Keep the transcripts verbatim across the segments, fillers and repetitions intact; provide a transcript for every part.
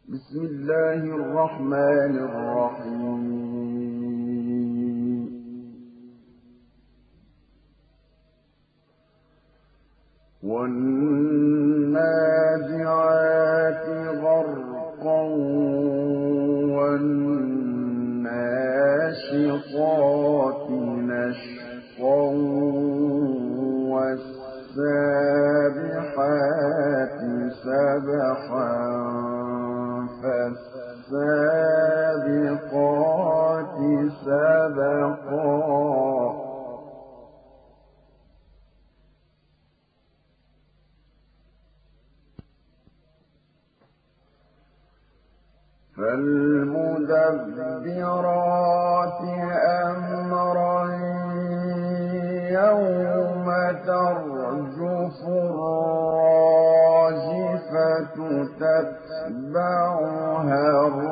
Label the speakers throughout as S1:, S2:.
S1: بسم الله الرحمن الرحيم والنازعات غرقا والناشطات نشطا والسابحات سبحا فالسابقات سبقا فالمدبرات أمرا يوم ترجف الراجفة تتبعها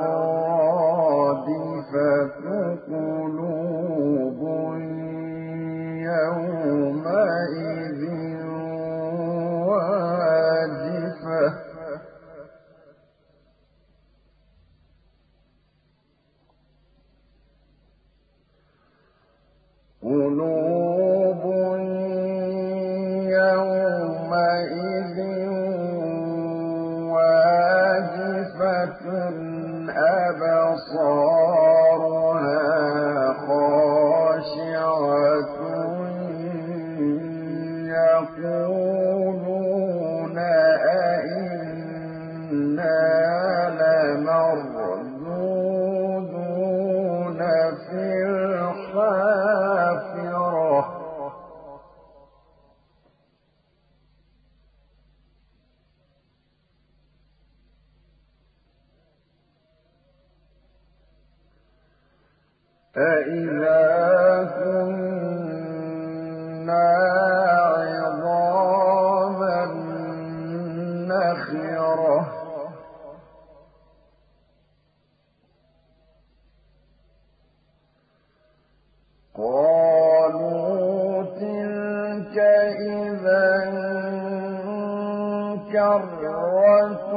S1: الرادفة قلوب يومئذ واجفة قلوب يومئذ واجفة أبصارها خاشعة يقولون أئنا لمردودون في الحافرة أَإِذَا كُنَّا عِظَامًا نَخِرَةً قَالُوا تِلْكَ إِذًا كَرَّةٌ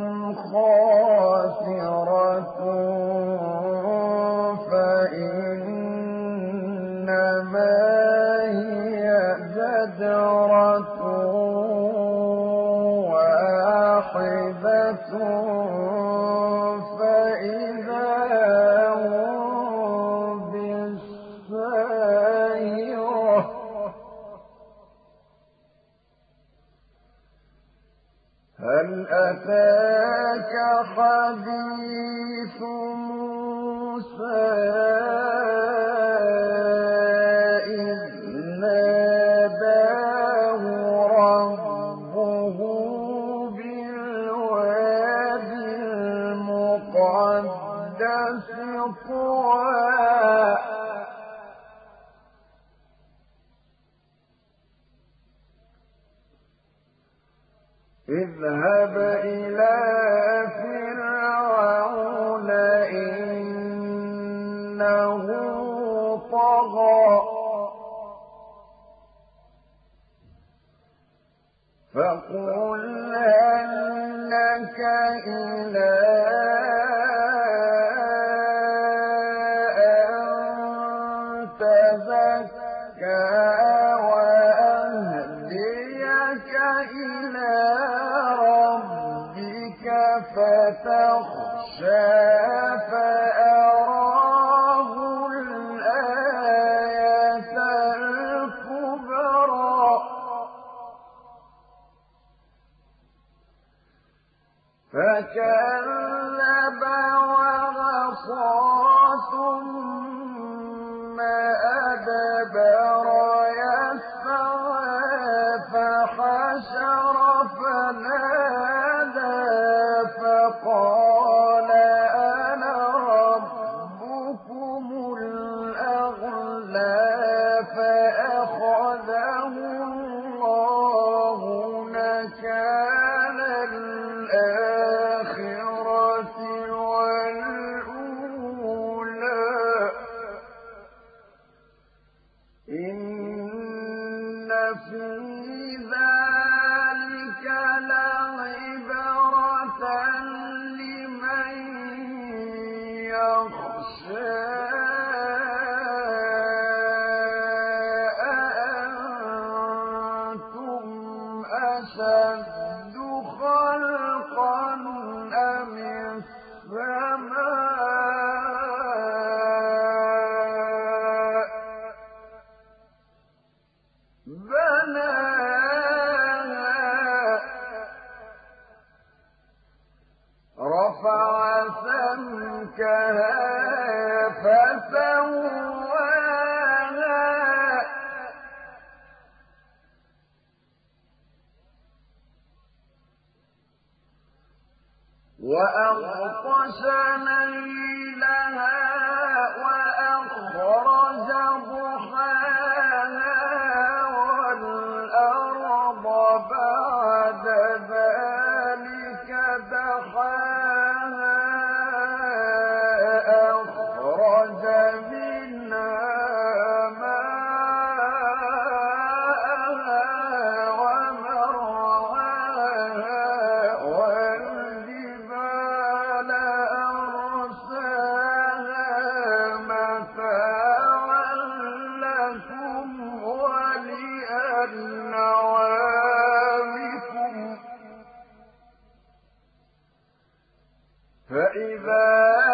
S1: خَاسِرَةٌ فَإِنَّمَا هِيَ زَجْرَةٌ وَاحِدَةٌ فَإِذَا هُم بِالسَّاهِرَةِ هَلْ أَتَاكَ حَدِيثُ مُوسَىٰ إِذْ نَادَاهُ رَبُّهُ بِالْوَادِ الْمُقَدَّسِ طُوًى اذْهَبْ إِلَىٰ فِرْعَوْنَ إِنَّهُ طَغَىٰ فَقُلْ هَلْ لَكَ إِلَىٰ أَن تَزَكَّىٰ وَأَهْدِيَكَ إِلَىٰ رَبِّكَ فَتَخْشَىٰ فَأَرَاهُ الْآيَةَ الْكُبْرَىٰ فَكَذَّبَ وَعَصَىٰ ثُمَّ أَدْبَرَ يَسْعَىٰ فَحَشَرَ فَنَادَىٰ فَقَالَ أَنَا رَبُّكُمُ الْأَعْلَىٰ فَأَخَذَهُ اللَّهُ نَكَالَ الْآخِرَةِ وَالْأُولَىٰ أأنتم أشد خلقا أم السماء بناها رفع سمكها فسواها وأغطش ليلها وأخرج ضحاها والأرض بعد ذلك دحاها أخرج منها ماءها ومرعاها والجبال أرساها متاعا لكم ولأنعامكم فإذا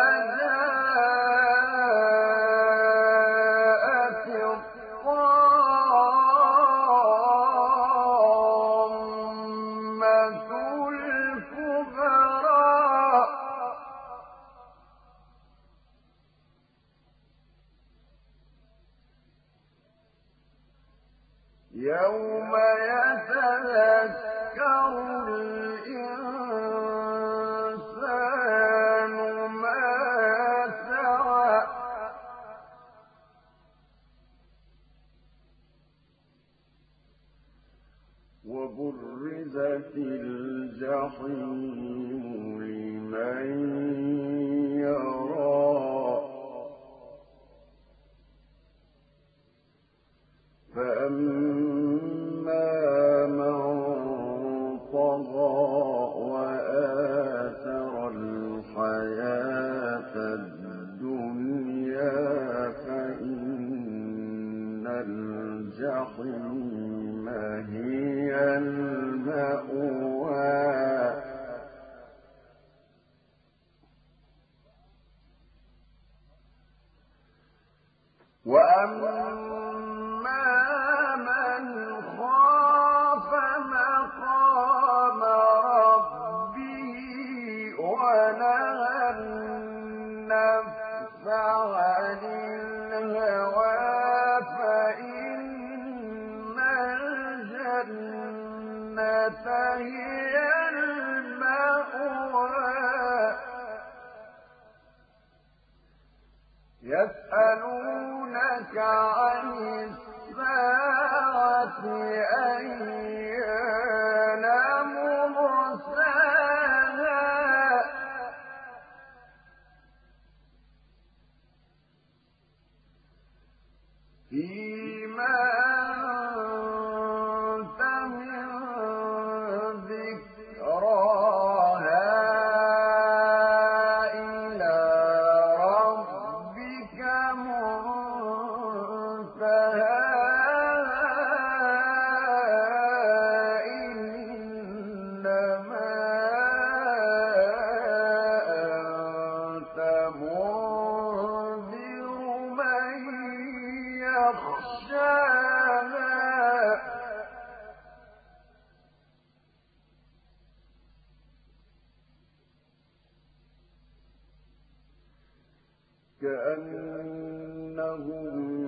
S1: جاءت الطامة الكبرى يوم يتذكر الإنسان ما سعى وبرزت الجحيم لمن يرى فأما من طغى وآثر الحياة الدنيا فإن الجحيم هي المأوى وأما من خاف مقام ربه ونهى النفس عن الهوى فإن الجنة هي المأوى يسألونك عن الساعة أيان مرساها فيما أنت من ذكراها إلى ربك منتهاها إنما أنت منذر من يخشاها كأنهم